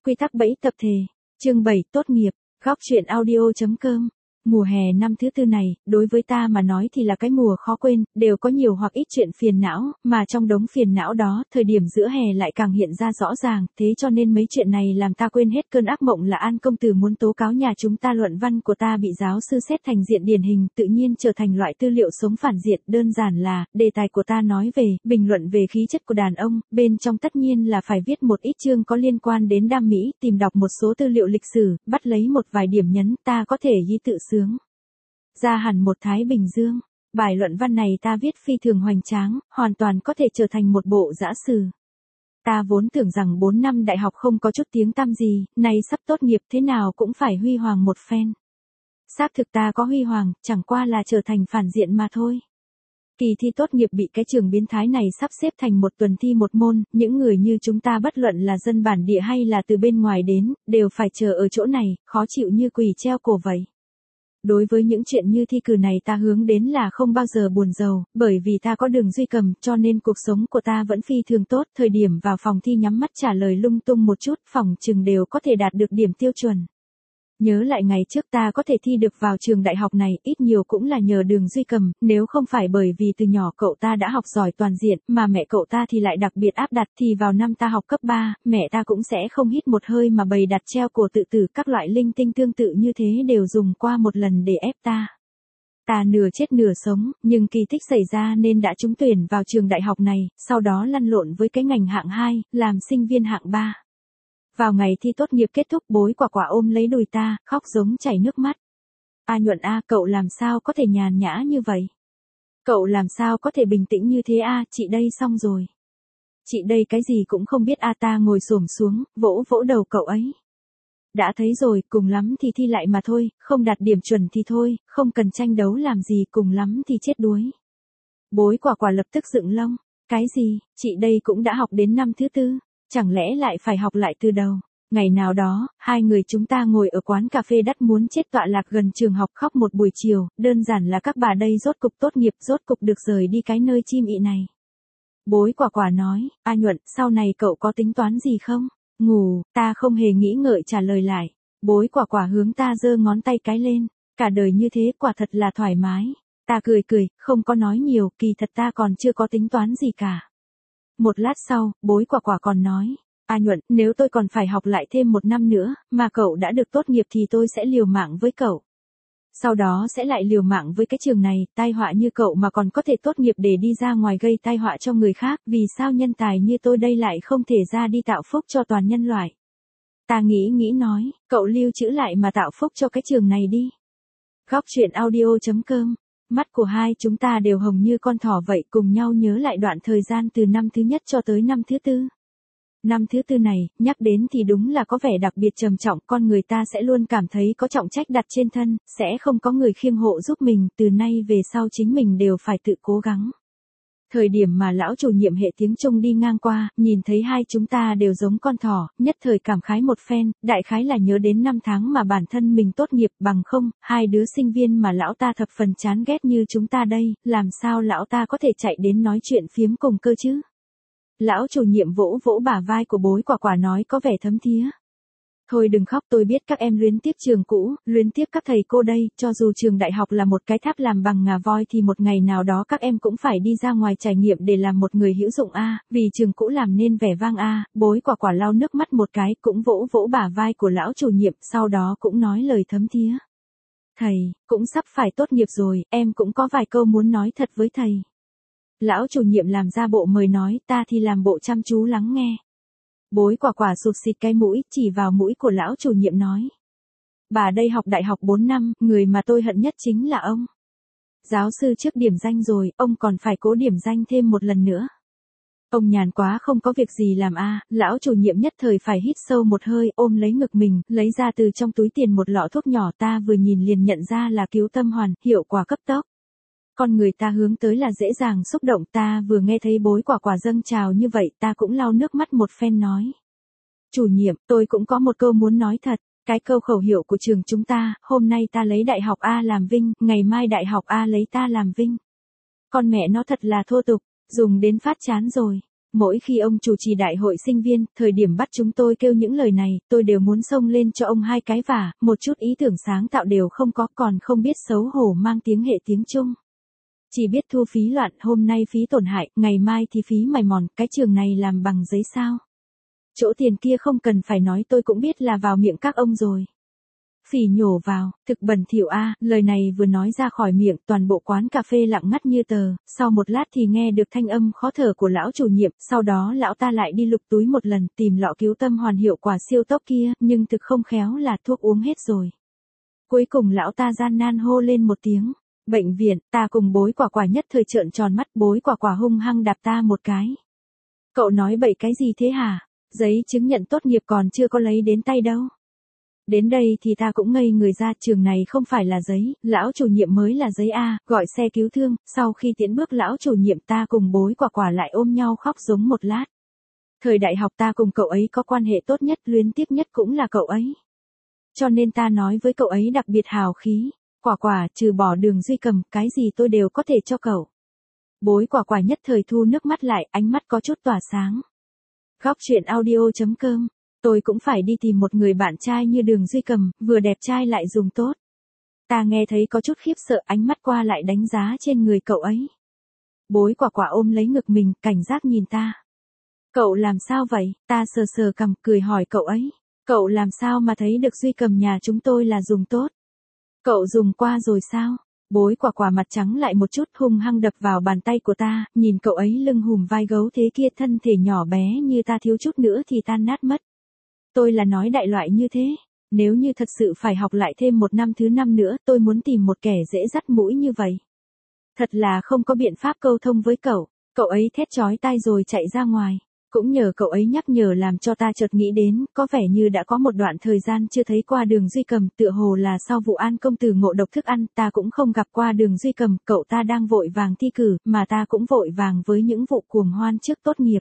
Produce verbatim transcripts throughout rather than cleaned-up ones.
Quy tắc bẫy tập thể. Chương bảy tốt nghiệp. Góc truyện audio.com. Mùa hè năm thứ tư này, đối với ta mà nói thì là cái mùa khó quên, đều có nhiều hoặc ít chuyện phiền não, mà trong đống phiền não đó, thời điểm giữa hè lại càng hiện ra rõ ràng, thế cho nên mấy chuyện này làm ta quên hết cơn ác mộng là An công tử muốn tố cáo nhà chúng ta luận văn của ta bị giáo sư xét thành diện điển hình, tự nhiên trở thành loại tư liệu sống phản diện, đơn giản là, đề tài của ta nói về, bình luận về khí chất của đàn ông, bên trong tất nhiên là phải viết một ít chương có liên quan đến đam mỹ, tìm đọc một số tư liệu lịch sử, bắt lấy một vài điểm nhấn, ta có thể ghi tự sướng ra hẳn một Thái Bình Dương. Bài luận văn này ta viết phi thường hoành tráng, hoàn toàn có thể trở thành một bộ dã sử. Ta vốn tưởng rằng bốn năm đại học không có chút tiếng tăm gì, nay sắp tốt nghiệp thế nào cũng phải huy hoàng một phen. Xác thực ta có huy hoàng, chẳng qua là trở thành phản diện mà thôi. Kỳ thi tốt nghiệp bị cái trường biến thái này sắp xếp thành một tuần thi một môn, những người như chúng ta bất luận là dân bản địa hay là từ bên ngoài đến, đều phải chờ ở chỗ này, khó chịu như quỳ treo cổ vậy. Đối với những chuyện như thi cử này ta hướng đến là không bao giờ buồn rầu, bởi vì ta có Đường Duy Cầm, cho nên cuộc sống của ta vẫn phi thường tốt, thời điểm vào phòng thi nhắm mắt trả lời lung tung một chút, phòng chừng đều có thể đạt được điểm tiêu chuẩn. Nhớ lại ngày trước ta có thể thi được vào trường đại học này, ít nhiều cũng là nhờ Đường Duy Cầm, nếu không phải bởi vì từ nhỏ cậu ta đã học giỏi toàn diện, mà mẹ cậu ta thì lại đặc biệt áp đặt, thì vào năm ta học cấp ba, mẹ ta cũng sẽ không hít một hơi mà bày đặt treo cổ tự tử, các loại linh tinh tương tự như thế đều dùng qua một lần để ép ta. Ta nửa chết nửa sống, nhưng kỳ tích xảy ra nên đã trúng tuyển vào trường đại học này, sau đó lăn lộn với cái ngành hạng hai, làm sinh viên hạng ba. Vào ngày thi tốt nghiệp kết thúc, Bối Quả Quả ôm lấy đùi ta, khóc giống chảy nước mắt. A Nhuận a, cậu làm sao có thể nhàn nhã như vậy? Cậu làm sao có thể bình tĩnh như thế a, chị đây xong rồi. Chị đây cái gì cũng không biết a, ta ngồi xổm xuống, vỗ vỗ đầu cậu ấy. Đã thấy rồi, cùng lắm thì thi lại mà thôi, không đạt điểm chuẩn thì thôi, không cần tranh đấu làm gì, cùng lắm thì chết đuối. Bối Quả Quả lập tức dựng lông. Cái gì, chị đây cũng đã học đến năm thứ tư. Chẳng lẽ lại phải học lại từ đầu? Ngày nào đó, hai người chúng ta ngồi ở quán cà phê đắt muốn chết tọa lạc gần trường học khóc một buổi chiều, đơn giản là các bà đây rốt cục tốt nghiệp, rốt cục được rời đi cái nơi chim ị này. Bối Quả Quả nói, A Nhuận, sau này cậu có tính toán gì không? Ngủ, ta không hề nghĩ ngợi trả lời lại. Bối Quả Quả hướng ta giơ ngón tay cái lên, cả đời như thế quả thật là thoải mái. Ta cười cười, không có nói nhiều, kỳ thật ta còn chưa có tính toán gì cả. Một lát sau, Bối Quả Quả còn nói, A Nhuận, nếu tôi còn phải học lại thêm một năm nữa, mà cậu đã được tốt nghiệp thì tôi sẽ liều mạng với cậu. Sau đó sẽ lại liều mạng với cái trường này, tai họa như cậu mà còn có thể tốt nghiệp để đi ra ngoài gây tai họa cho người khác, vì sao nhân tài như tôi đây lại không thể ra đi tạo phúc cho toàn nhân loại. Ta nghĩ nghĩ nói, cậu lưu trữ lại mà tạo phúc cho cái trường này đi. Góc truyện audio.com. Mắt của hai chúng ta đều hồng như con thỏ vậy, cùng nhau nhớ lại đoạn thời gian từ năm thứ nhất cho tới năm thứ tư. Năm thứ tư này, nhắc đến thì đúng là có vẻ đặc biệt trầm trọng, con người ta sẽ luôn cảm thấy có trọng trách đặt trên thân, sẽ không có người khiêng hộ giúp mình, từ nay về sau chính mình đều phải tự cố gắng. Thời điểm mà lão chủ nhiệm hệ tiếng Trung đi ngang qua, nhìn thấy hai chúng ta đều giống con thỏ, nhất thời cảm khái một phen, đại khái là nhớ đến năm tháng mà bản thân mình tốt nghiệp, bằng không, hai đứa sinh viên mà lão ta thập phần chán ghét như chúng ta đây, làm sao lão ta có thể chạy đến nói chuyện phiếm cùng cơ chứ? Lão chủ nhiệm vỗ vỗ bả vai của Bối Quả Quả nói có vẻ thấm thía. Thôi đừng khóc, tôi biết các em luyến tiếc trường cũ, luyến tiếc các thầy cô đây, cho dù trường đại học là một cái tháp làm bằng ngà voi thì một ngày nào đó các em cũng phải đi ra ngoài trải nghiệm để làm một người hữu dụng a, vì trường cũ làm nên vẻ vang a. Bối Quả Quả lau nước mắt một cái, cũng vỗ vỗ bả vai của lão chủ nhiệm, sau đó cũng nói lời thấm thía. Thầy, cũng sắp phải tốt nghiệp rồi, em cũng có vài câu muốn nói thật với thầy. Lão chủ nhiệm làm ra bộ mời nói, ta thì làm bộ chăm chú lắng nghe. Bối Quả Quả sụt xịt cái mũi, chỉ vào mũi của lão chủ nhiệm nói. Bà đây học đại học bốn năm, người mà tôi hận nhất chính là ông. Giáo sư trước điểm danh rồi, ông còn phải cố điểm danh thêm một lần nữa. Ông nhàn quá không có việc gì làm a. Lão chủ nhiệm nhất thời phải hít sâu một hơi, ôm lấy ngực mình, lấy ra từ trong túi tiền một lọ thuốc nhỏ, ta vừa nhìn liền nhận ra là cứu tâm hoàn, hiệu quả cấp tốc. Con người ta hướng tới là dễ dàng xúc động, ta vừa nghe thấy Bối Quả Quả dâng trào như vậy, ta cũng lau nước mắt một phen nói. Chủ nhiệm, tôi cũng có một câu muốn nói thật, cái câu khẩu hiệu của trường chúng ta, hôm nay ta lấy đại học A làm vinh, ngày mai đại học A lấy ta làm vinh. Con mẹ nó thật là thô tục, dùng đến phát chán rồi. Mỗi khi ông chủ trì đại hội sinh viên, thời điểm bắt chúng tôi kêu những lời này, tôi đều muốn xông lên cho ông hai cái vả, một chút ý tưởng sáng tạo đều không có, còn không biết xấu hổ mang tiếng hệ tiếng Trung. Chỉ biết thu phí loạn, hôm nay phí tổn hại, ngày mai thì phí mài mòn, cái trường này làm bằng giấy sao? Chỗ tiền kia không cần phải nói tôi cũng biết là vào miệng các ông rồi. Phỉ nhổ vào, thực bẩn thỉu a, lời này vừa nói ra khỏi miệng, toàn bộ quán cà phê lặng ngắt như tờ, sau một lát thì nghe được thanh âm khó thở của lão chủ nhiệm, sau đó lão ta lại đi lục túi một lần, tìm lọ cứu tâm hoàn hiệu quả siêu tốc kia, nhưng thực không khéo là thuốc uống hết rồi. Cuối cùng lão ta gian nan hô lên một tiếng, bệnh viện, ta cùng Bối Quả Quả nhất thời trợn tròn mắt, Bối Quả Quả hung hăng đạp ta một cái. Cậu nói bậy cái gì thế hả? Giấy chứng nhận tốt nghiệp còn chưa có lấy đến tay đâu. Đến đây thì ta cũng ngây người ra, trường này không phải là giấy, lão chủ nhiệm mới là giấy A, gọi xe cứu thương, sau khi tiễn bước lão chủ nhiệm ta cùng Bối Quả Quả lại ôm nhau khóc giống một lát. Thời đại học ta cùng cậu ấy có quan hệ tốt nhất, luyến tiếc nhất cũng là cậu ấy. Cho nên ta nói với cậu ấy đặc biệt hào khí, Quả Quả, trừ bỏ Đường Duy Cầm, cái gì tôi đều có thể cho cậu. Bối Quả Quả nhất thời thu nước mắt lại, ánh mắt có chút tỏa sáng. Góc truyện audio chấm com. Tôi cũng phải đi tìm một người bạn trai như Đường Duy Cầm, vừa đẹp trai lại dùng tốt. Ta nghe thấy có chút khiếp sợ, ánh mắt qua lại đánh giá trên người cậu ấy. Bối Quả Quả ôm lấy ngực mình, cảnh giác nhìn ta. Cậu làm sao vậy? Ta sờ sờ cằm, cười hỏi cậu ấy. Cậu làm sao mà thấy được Duy Cầm nhà chúng tôi là dùng tốt? Cậu dùng qua rồi sao? Bối Quả Quả mặt trắng lại một chút, hung hăng đập vào bàn tay của ta, nhìn cậu ấy lưng hùm vai gấu thế kia, thân thể nhỏ bé như ta thiếu chút nữa thì tan nát mất. Tôi là nói đại loại như thế, nếu như thật sự phải học lại thêm một năm thứ năm nữa, tôi muốn tìm một kẻ dễ dắt mũi như vậy. Thật là không có biện pháp câu thông với cậu, cậu ấy thét chói tai rồi chạy ra ngoài. Cũng nhờ cậu ấy nhắc nhở làm cho ta chợt nghĩ đến, có vẻ như đã có một đoạn thời gian chưa thấy qua Đường Duy Cầm, tựa hồ là sau vụ An công tử ngộ độc thức ăn, ta cũng không gặp qua Đường Duy Cầm, cậu ta đang vội vàng thi cử, mà ta cũng vội vàng với những vụ cuồng hoan trước tốt nghiệp.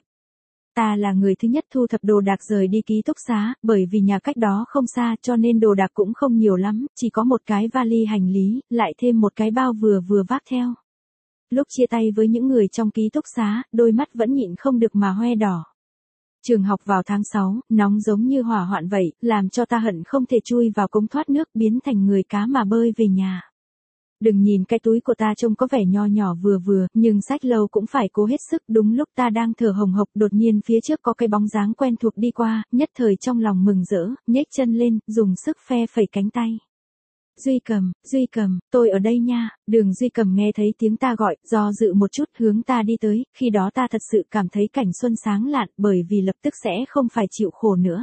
Ta là người thứ nhất thu thập đồ đạc rời đi ký túc xá, bởi vì nhà cách đó không xa cho nên đồ đạc cũng không nhiều lắm, chỉ có một cái vali hành lý, lại thêm một cái bao vừa vừa vác theo. Lúc chia tay với những người trong ký túc xá, đôi mắt vẫn nhịn không được mà hoe đỏ. Trường học vào tháng sáu, nóng giống như hỏa hoạn vậy, làm cho ta hận không thể chui vào cống thoát nước, biến thành người cá mà bơi về nhà. Đừng nhìn cái túi của ta trông có vẻ nho nhỏ vừa vừa, nhưng xách lâu cũng phải cố hết sức. Đúng lúc ta đang thở hồng hộc, đột nhiên phía trước có cái bóng dáng quen thuộc đi qua, nhất thời trong lòng mừng rỡ, nhếch chân lên, dùng sức phe phẩy cánh tay. Duy Cầm, Duy Cầm, tôi ở đây nha. Đường Duy Cầm nghe thấy tiếng ta gọi, do dự một chút hướng ta đi tới, khi đó ta thật sự cảm thấy cảnh xuân sáng lạn, bởi vì lập tức sẽ không phải chịu khổ nữa.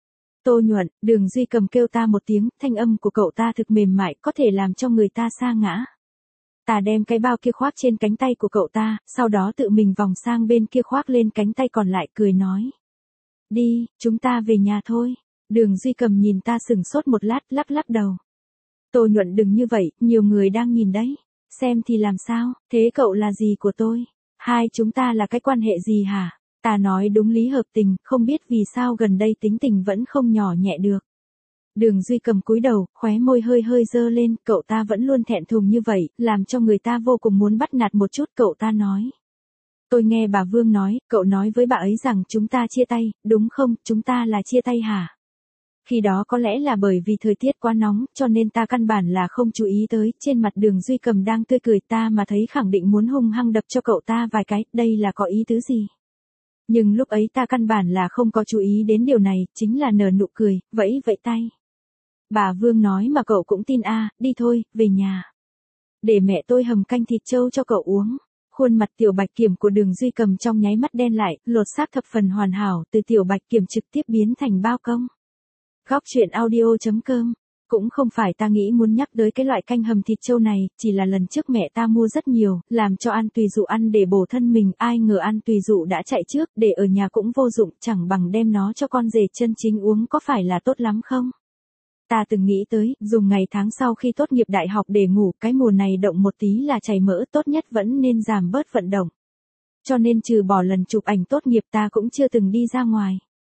Tô Nhuận, Đường Duy Cầm kêu ta một tiếng, thanh âm của cậu ta thực mềm mại, có thể làm cho người ta sa ngã. Ta đem cái bao kia khoác trên cánh tay của cậu ta, sau đó tự mình vòng sang bên kia khoác lên cánh tay còn lại, cười nói. Đi, chúng ta về nhà thôi. Đường Duy Cầm nhìn ta sừng sốt một lát, lắc lắc đầu. Tô Nhuận đừng như vậy, nhiều người đang nhìn đấy. Xem thì làm sao, thế cậu là gì của tôi? Hai chúng ta là cái quan hệ gì hả? Ta nói đúng lý hợp tình, không biết vì sao gần đây tính tình vẫn không nhỏ nhẹ được. Đường Duy Cầm cúi đầu, khóe môi hơi hơi dơ lên, cậu ta vẫn luôn thẹn thùng như vậy, làm cho người ta vô cùng muốn bắt nạt một chút. Cậu ta nói. Tôi nghe bà Vương nói, cậu nói với bà ấy rằng chúng ta chia tay, đúng không, chúng ta là chia tay hả? Khi đó có lẽ là bởi vì thời tiết quá nóng, cho nên ta căn bản là không chú ý tới, trên mặt Đường Duy Cầm đang tươi cười, ta mà thấy khẳng định muốn hung hăng đập cho cậu ta vài cái, đây là có ý tứ gì? Nhưng lúc ấy ta căn bản là không có chú ý đến điều này, chính là nở nụ cười, vẫy vẫy tay. Bà Vương nói mà cậu cũng tin a, à, đi thôi, về nhà. Để mẹ tôi hầm canh thịt trâu cho cậu uống. Khuôn mặt Tiểu Bạch Kiểm của Đường Duy Cầm trong nháy mắt đen lại, lột xác thập phần hoàn hảo, từ Tiểu Bạch Kiểm trực tiếp biến thành bao công. Góc truyện audio chấm com. Cũng không phải ta nghĩ muốn nhắc tới cái loại canh hầm thịt trâu này, chỉ là lần trước mẹ ta mua rất nhiều, làm cho An Tùy Dụ ăn để bổ thân mình, ai ngờ An Tùy Dụ đã chạy trước, để ở nhà cũng vô dụng, chẳng bằng đem nó cho con rể chân chính uống, có phải là tốt lắm không? Ta từng nghĩ tới, dùng ngày tháng sau khi tốt nghiệp đại học để ngủ, cái mùa này động một tí là chảy mỡ, tốt nhất vẫn nên giảm bớt vận động. Cho nên trừ bỏ lần chụp ảnh tốt nghiệp ta cũng chưa từng đi ra ngoài.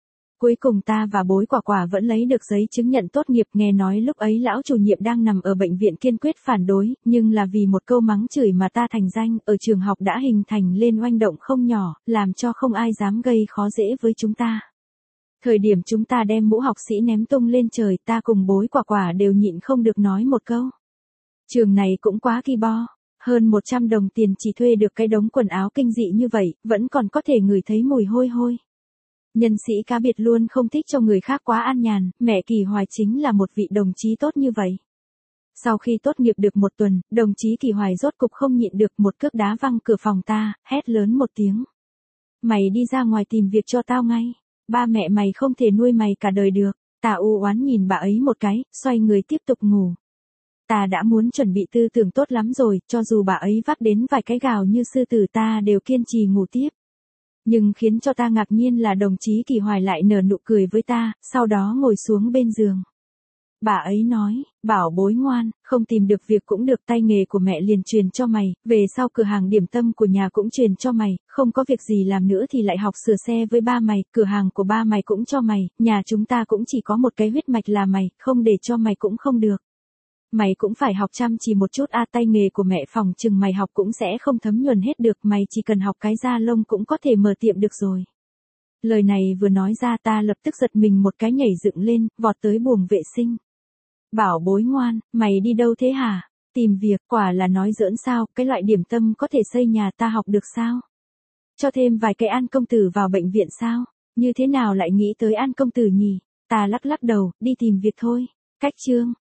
Cuối cùng ta và Bối Quả Quả vẫn lấy được giấy chứng nhận tốt nghiệp, nghe nói lúc ấy lão chủ nhiệm đang nằm ở bệnh viện kiên quyết phản đối, nhưng là vì một câu mắng chửi mà ta thành danh, ở trường học đã hình thành lên oanh động không nhỏ, làm cho không ai dám gây khó dễ với chúng ta. Thời điểm chúng ta đem mũ học sĩ ném tung lên trời, ta cùng Bối Quả Quả đều nhịn không được nói một câu. Trường này cũng quá kỳ bo, hơn một trăm đồng tiền chỉ thuê được cái đống quần áo kinh dị như vậy, vẫn còn có thể ngửi thấy mùi hôi hôi. Nhân sĩ cá biệt luôn không thích cho người khác quá an nhàn, mẹ Kỳ Hoài chính là một vị đồng chí tốt như vậy. Sau khi tốt nghiệp được một tuần, đồng chí Kỳ Hoài rốt cục không nhịn được, một cước đá văng cửa phòng ta, hét lớn một tiếng. Mày đi ra ngoài tìm việc cho tao ngay, ba mẹ mày không thể nuôi mày cả đời được. Ta u oán nhìn bà ấy một cái, xoay người tiếp tục ngủ. Ta đã muốn chuẩn bị tư tưởng tốt lắm rồi, cho dù bà ấy vác đến vài cái gào như sư tử ta đều kiên trì ngủ tiếp. Nhưng khiến cho ta ngạc nhiên là đồng chí Kỳ Hoài lại nở nụ cười với ta, sau đó ngồi xuống bên giường. Bà ấy nói, bảo bối ngoan, không tìm được việc cũng được, tay nghề của mẹ liền truyền cho mày, về sau cửa hàng điểm tâm của nhà cũng truyền cho mày, không có việc gì làm nữa thì lại học sửa xe với ba mày, cửa hàng của ba mày cũng cho mày, nhà chúng ta cũng chỉ có một cái huyết mạch là mày, không để cho mày cũng không được. Mày cũng phải học chăm chỉ một chút, a tay nghề của mẹ phòng chừng mày học cũng sẽ không thấm nhuần hết được, mày chỉ cần học cái da lông cũng có thể mở tiệm được rồi. Lời này vừa nói ra ta lập tức giật mình một cái, nhảy dựng lên, vọt tới buồng vệ sinh. Bảo bối ngoan, mày đi đâu thế hả? Tìm việc, quả là nói giỡn sao, cái loại điểm tâm có thể xây nhà ta học được sao? Cho thêm vài cái An công tử vào bệnh viện sao? Như thế nào lại nghĩ tới An công tử nhỉ? Ta lắc lắc đầu, đi tìm việc thôi. Cách chương